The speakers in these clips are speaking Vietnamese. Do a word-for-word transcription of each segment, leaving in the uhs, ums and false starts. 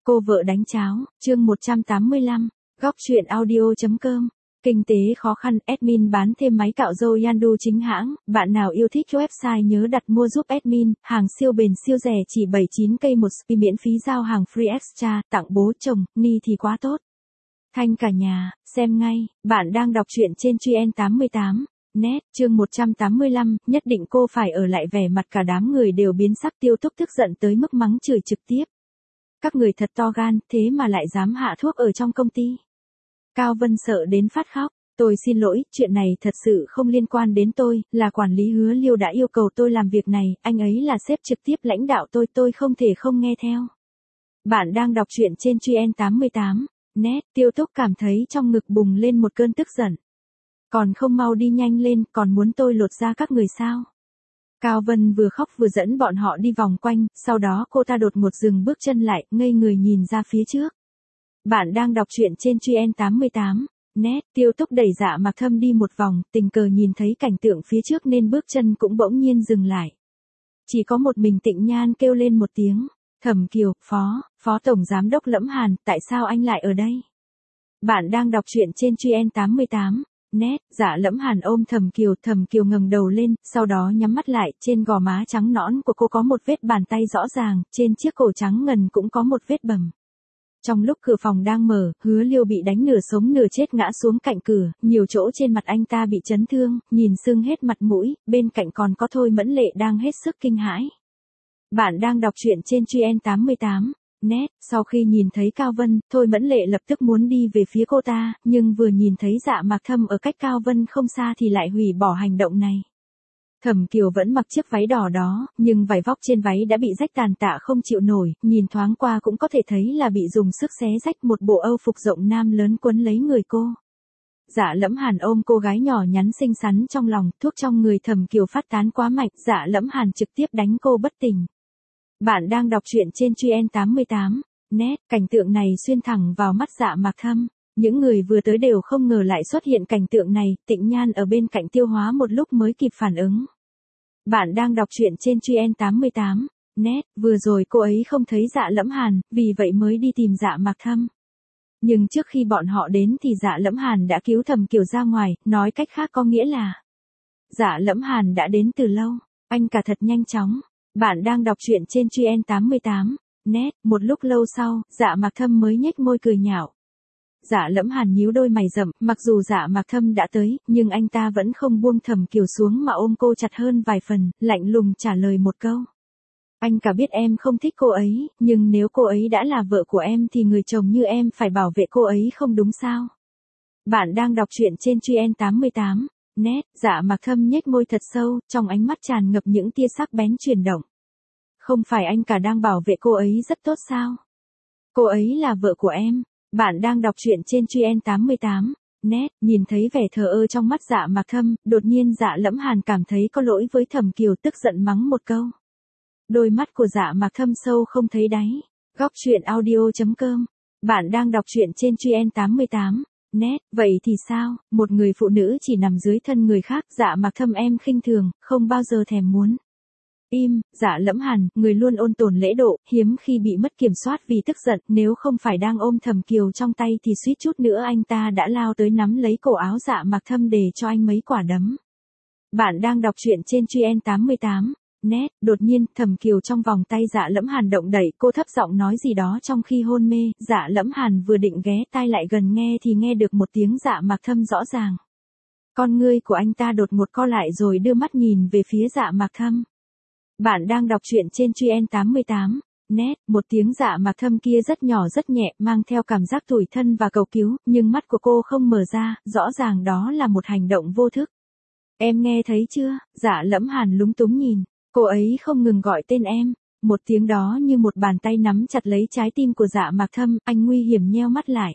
Cô vợ đánh cháo, chương một trăm tám mươi lăm, góc truyện audio.com. Kinh tế khó khăn, admin bán thêm máy cạo râu Yandu chính hãng, bạn nào yêu thích website nhớ đặt mua giúp admin, hàng siêu bền siêu rẻ chỉ bảy mươi chín cây một spi miễn phí giao hàng free extra, tặng bố chồng, ni thì quá tốt. Thanh cả nhà, xem ngay, bạn đang đọc truyện trên Truyen tám mươi tám. Net, chương một trăm tám mươi lăm, nhất định cô phải ở lại, vẻ mặt cả đám người đều biến sắc. Tiêu Túc tức giận tới mức mắng chửi trực tiếp. Các người thật to gan, thế mà lại dám hạ thuốc ở trong công ty. Cao Vân sợ đến phát khóc, tôi xin lỗi, chuyện này thật sự không liên quan đến tôi, là quản lý Hứa Liêu đã yêu cầu tôi làm việc này, anh ấy là sếp trực tiếp lãnh đạo tôi, tôi không thể không nghe theo. Bạn đang đọc truyện trên Truyen tám mươi tám. Net, Tiêu Túc cảm thấy trong ngực bùng lên một cơn tức giận. Còn không mau đi nhanh lên, còn muốn tôi lột da các người sao? Cao Vân vừa khóc vừa dẫn bọn họ đi vòng quanh, sau đó cô ta đột ngột dừng bước chân lại, ngây người nhìn ra phía trước. Bạn đang đọc truyện trên Truyen tám mươi tám. Net, Tiêu Túc đẩy Dạ Mạc Thâm đi một vòng, tình cờ nhìn thấy cảnh tượng phía trước nên bước chân cũng bỗng nhiên dừng lại. Chỉ có một mình Tịnh Nhan kêu lên một tiếng. Thẩm Kiều, phó, phó tổng giám đốc Lẫm Hàn, tại sao anh lại ở đây? Bạn đang đọc truyện trên Truyen tám mươi tám. Net, Dạ Lẫm Hàn ôm Thẩm Kiều, Thẩm Kiều ngẩng đầu lên, sau đó nhắm mắt lại, trên gò má trắng nõn của cô có một vết bàn tay rõ ràng, trên chiếc cổ trắng ngần cũng có một vết bầm. Trong lúc cửa phòng đang mở, Hứa Liêu bị đánh nửa sống nửa chết ngã xuống cạnh cửa, nhiều chỗ trên mặt anh ta bị chấn thương, nhìn sưng hết mặt mũi, bên cạnh còn có Thôi Mẫn Lệ đang hết sức kinh hãi. Bạn đang đọc truyện trên Truyen tám mươi tám. Net, sau khi nhìn thấy Cao Vân, Thôi Mẫn Lệ lập tức muốn đi về phía cô ta, nhưng vừa nhìn thấy Dạ Mạc Thâm ở cách Cao Vân không xa thì lại hủy bỏ hành động này. Thẩm Kiều vẫn mặc chiếc váy đỏ đó, nhưng vải vóc trên váy đã bị rách tàn tạ không chịu nổi, nhìn thoáng qua cũng có thể thấy là bị dùng sức xé rách. Một bộ âu phục rộng nam lớn quấn lấy người cô. Dạ Lẫm Hàn ôm cô gái nhỏ nhắn xinh xắn trong lòng, thuốc trong người Thẩm Kiều phát tán quá mạnh, Dạ Lẫm Hàn trực tiếp đánh cô bất tỉnh. Bạn đang đọc truyện trên Truyen tám mươi tám. Net, cảnh tượng này xuyên thẳng vào mắt Dạ Mạc Thâm. Những người vừa tới đều không ngờ lại xuất hiện cảnh tượng này, Tịnh Nhan ở bên cạnh tiêu hóa một lúc mới kịp phản ứng. Bạn đang đọc truyện trên Truyen tám mươi tám. Net, vừa rồi cô ấy không thấy Dạ Lẫm Hàn, vì vậy mới đi tìm Dạ Mạc Thâm. Nhưng trước khi bọn họ đến thì Dạ Lẫm Hàn đã cứu Thẩm Kiều ra ngoài, nói cách khác có nghĩa là Dạ Lẫm Hàn đã đến từ lâu, anh cả thật nhanh chóng. Bạn đang đọc truyện trên Truyen tám mươi tám. Net, một lúc lâu sau, Dạ Mạc Thâm mới nhếch môi cười nhạo. Dạ Lẫm Hàn nhíu đôi mày rậm, mặc dù Dạ Mạc Thâm đã tới, nhưng anh ta vẫn không buông Thẩm Kiều xuống mà ôm cô chặt hơn vài phần, lạnh lùng trả lời một câu. Anh cả biết em không thích cô ấy, nhưng nếu cô ấy đã là vợ của em thì người chồng như em phải bảo vệ cô ấy không đúng sao? Bạn đang đọc truyện trên Truyen tám mươi tám. Net, Dạ Mạc Thâm nhếch môi thật sâu, trong ánh mắt tràn ngập những tia sắc bén chuyển động. Không phải anh cả đang bảo vệ cô ấy rất tốt sao? Cô ấy là vợ của em. Bạn đang đọc truyện trên Truyen tám mươi tám. Net, nhìn thấy vẻ thờ ơ trong mắt Dạ Mạc Thâm, đột nhiên Dạ Lẫm Hàn cảm thấy có lỗi với Thẩm Kiều, tức giận mắng một câu. Đôi mắt của Dạ Mạc Thâm sâu không thấy đáy. Góc truyện audio.com. Bạn đang đọc truyện trên Truyen tám mươi tám. Net, vậy thì sao, một người phụ nữ chỉ nằm dưới thân người khác, Dạ Mạc Thâm em khinh thường, không bao giờ thèm muốn. Im, Dạ Lẫm Hàn, người luôn ôn tồn lễ độ, hiếm khi bị mất kiểm soát vì tức giận, nếu không phải đang ôm Thẩm Kiều trong tay thì suýt chút nữa anh ta đã lao tới nắm lấy cổ áo Dạ Mạc Thâm để cho anh mấy quả đấm. Bạn đang đọc truyện trên Truyen tám mươi tám. Net, đột nhiên, Thẩm Kiều trong vòng tay Dạ Lẫm Hàn động đẩy, cô thấp giọng nói gì đó trong khi hôn mê, Dạ Lẫm Hàn vừa định ghé tai lại gần nghe thì nghe được một tiếng Dạ Mạc Thâm rõ ràng. Con ngươi của anh ta đột ngột co lại rồi đưa mắt nhìn về phía Dạ Mạc Thâm. Bạn đang đọc truyện trên Truyen tám mươi tám. Net, một tiếng Dạ Mạc Thâm kia rất nhỏ rất nhẹ, mang theo cảm giác tủi thân và cầu cứu, nhưng mắt của cô không mở ra, rõ ràng đó là một hành động vô thức. Em nghe thấy chưa? Dạ Lẫm Hàn lúng túng nhìn. Cô ấy không ngừng gọi tên em. Một tiếng đó như một bàn tay nắm chặt lấy trái tim của Dạ Mạc Thâm, anh nguy hiểm nheo mắt lại.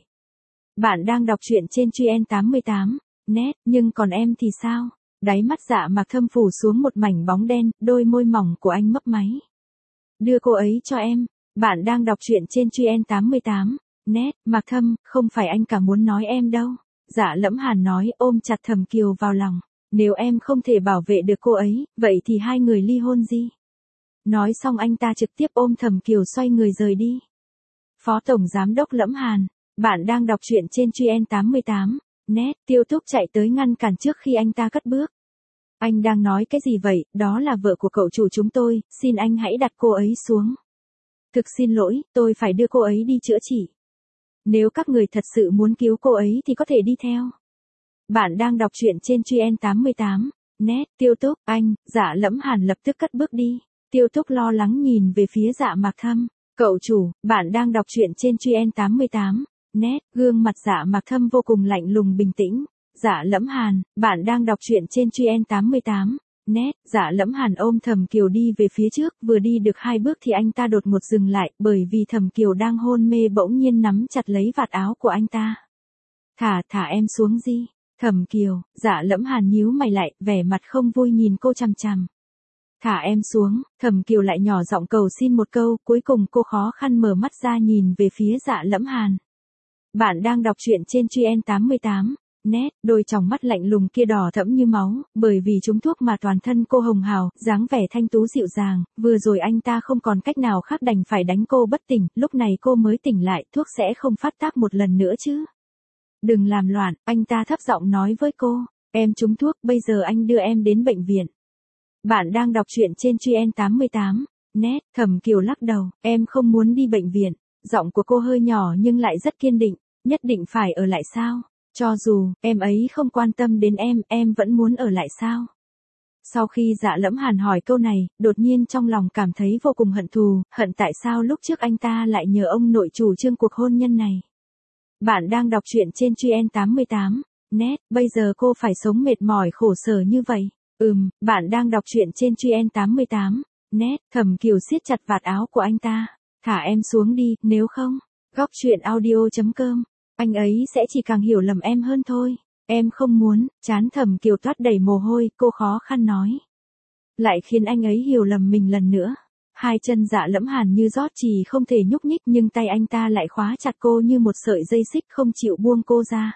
Bạn đang đọc truyện trên Truyen tám mươi tám. Net, nhưng còn em thì sao? Đáy mắt Dạ Mạc Thâm phủ xuống một mảnh bóng đen, đôi môi mỏng của anh mấp máy. Đưa cô ấy cho em. Bạn đang đọc truyện trên Truyen tám mươi tám. Net, Mạc Thâm, không phải anh cả muốn nói em đâu. Dạ Lẫm Hàn nói, ôm chặt Thẩm Kiều vào lòng. Nếu em không thể bảo vệ được cô ấy, vậy thì hai người ly hôn gì? Nói xong anh ta trực tiếp ôm Thẩm Kiều xoay người rời đi. Phó Tổng Giám đốc Lẫm Hàn. Bạn đang đọc truyện trên Truyen tám mươi tám. Net. Tiêu Túc chạy tới ngăn cản trước khi anh ta cất bước. Anh đang nói cái gì vậy, đó là vợ của cậu chủ chúng tôi, xin anh hãy đặt cô ấy xuống. Thực xin lỗi, tôi phải đưa cô ấy đi chữa trị. Nếu các người thật sự muốn cứu cô ấy thì có thể đi theo. Bạn đang đọc truyện trên Truyen tám mươi tám. Net. Tiêu Túc, anh, Dạ Lẫm Hàn lập tức cất bước đi. Tiêu Túc lo lắng nhìn về phía Dạ Mạc Thâm. Cậu chủ, bạn đang đọc truyện trên Truyen tám mươi tám. Net. Gương mặt Dạ Mạc Thâm vô cùng lạnh lùng bình tĩnh. Dạ Lẫm Hàn, bạn đang đọc truyện trên Truyen tám mươi tám. Net. Dạ Lẫm Hàn ôm Thẩm Kiều đi về phía trước, vừa đi được hai bước thì anh ta đột ngột dừng lại, bởi vì Thẩm Kiều đang hôn mê bỗng nhiên nắm chặt lấy vạt áo của anh ta. Thả, thả em xuống đi. Thẩm Kiều, Dạ Lẫm Hàn nhíu mày lại, vẻ mặt không vui nhìn cô chằm chằm. Thả em xuống, Thẩm Kiều lại nhỏ giọng cầu xin một câu, cuối cùng cô khó khăn mở mắt ra nhìn về phía Dạ Lẫm Hàn. Bạn đang đọc truyện trên Truyen tám mươi tám. Net. Đôi tròng mắt lạnh lùng kia đỏ thẫm như máu, bởi vì trúng thuốc mà toàn thân cô hồng hào, dáng vẻ thanh tú dịu dàng, vừa rồi anh ta không còn cách nào khác đành phải đánh cô bất tỉnh, lúc này cô mới tỉnh lại, thuốc sẽ không phát tác một lần nữa chứ. Đừng làm loạn, anh ta thấp giọng nói với cô, em trúng thuốc, bây giờ anh đưa em đến bệnh viện. Bạn đang đọc truyện trên Truyen tám mươi tám. Net. Thẩm Kiều lắc đầu, em không muốn đi bệnh viện. Giọng của cô hơi nhỏ nhưng lại rất kiên định, nhất định phải ở lại sao? Cho dù, em ấy không quan tâm đến em, em vẫn muốn ở lại sao? Sau khi Dạ Lẫm Hàn hỏi câu này, đột nhiên trong lòng cảm thấy vô cùng hận thù, hận tại sao lúc trước anh ta lại nhờ ông nội chủ trương cuộc hôn nhân này. Bạn đang đọc truyện trên Truyen tám mươi tám. Net. Bây giờ cô phải sống mệt mỏi khổ sở như vậy. Ừm, bạn đang đọc truyện trên Truyen tám mươi tám. Net. Thẩm Kiều siết chặt vạt áo của anh ta. Thả em xuống đi, nếu không. Góc truyện audio chấm com. Anh ấy sẽ chỉ càng hiểu lầm em hơn thôi. Em không muốn. Trán Thẩm Kiều toát đầy mồ hôi, cô khó khăn nói. Lại khiến anh ấy hiểu lầm mình lần nữa. Hai chân Dạ Lẫm Hàn như rót trì không thể nhúc nhích nhưng tay anh ta lại khóa chặt cô như một sợi dây xích không chịu buông cô ra.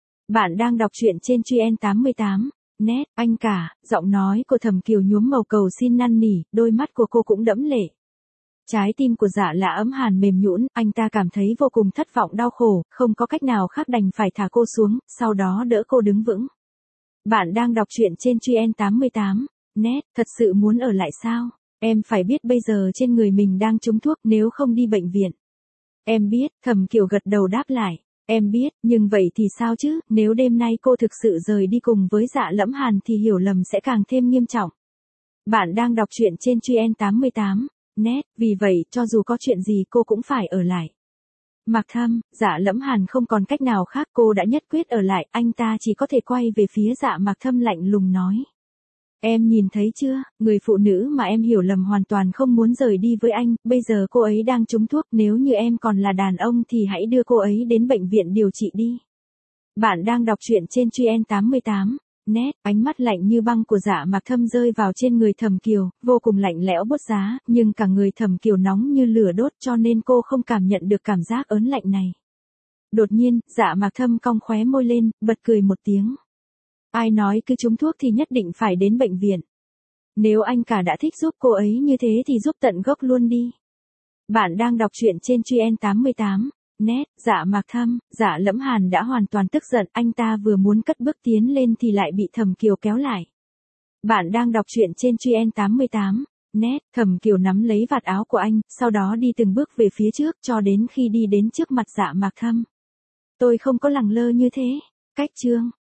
Bạn đang đọc truyện trên Truyen tám mươi tám. Net. Anh cả, giọng nói của Thẩm Kiều nhuốm màu cầu xin năn nỉ, đôi mắt của cô cũng đẫm lệ. Trái tim của Dạ Lẫm Hàn mềm nhũn, anh ta cảm thấy vô cùng thất vọng đau khổ, không có cách nào khác đành phải thả cô xuống, sau đó đỡ cô đứng vững. Bạn đang đọc truyện trên Truyen tám mươi tám. Net. Thật sự muốn ở lại sao? Em phải biết bây giờ trên người mình đang trúng thuốc, nếu không đi bệnh viện. Em biết, Thẩm Kiều gật đầu đáp lại. Em biết, nhưng vậy thì sao chứ, nếu đêm nay cô thực sự rời đi cùng với Dạ Lẫm Hàn thì hiểu lầm sẽ càng thêm nghiêm trọng. Bạn đang đọc truyện trên Truyen tám mươi tám. Net. Vì vậy, cho dù có chuyện gì cô cũng phải ở lại. Mạc Thâm, Dạ Lẫm Hàn không còn cách nào khác, cô đã nhất quyết ở lại, anh ta chỉ có thể quay về phía Dạ Mạc Thâm lạnh lùng nói. Em nhìn thấy chưa, người phụ nữ mà em hiểu lầm hoàn toàn không muốn rời đi với anh, bây giờ cô ấy đang trúng thuốc, nếu như em còn là đàn ông thì hãy đưa cô ấy đến bệnh viện điều trị đi. Bạn đang đọc truyện trên Truyen tám mươi tám. Net. Ánh mắt lạnh như băng của Dạ Mạc Thâm rơi vào trên người Thẩm Kiều, vô cùng lạnh lẽo buốt giá, nhưng cả người Thẩm Kiều nóng như lửa đốt cho nên cô không cảm nhận được cảm giác ớn lạnh này. Đột nhiên, Dạ Mạc Thâm cong khóe môi lên, bật cười một tiếng. Ai nói cứ trúng thuốc thì nhất định phải đến bệnh viện. Nếu anh cả đã thích giúp cô ấy như thế thì giúp tận gốc luôn đi. Bạn đang đọc truyện trên Truyen tám mươi tám. Net. Dạ Mạc Thâm, Dạ Lẫm Hàn đã hoàn toàn tức giận, anh ta vừa muốn cất bước tiến lên thì lại bị Thẩm Kiều kéo lại. Bạn đang đọc truyện trên Truyen tám mươi tám. Net. Thẩm Kiều nắm lấy vạt áo của anh, sau đó đi từng bước về phía trước cho đến khi đi đến trước mặt Dạ Mạc Thâm. Tôi không có lẳng lơ như thế. Cách chương.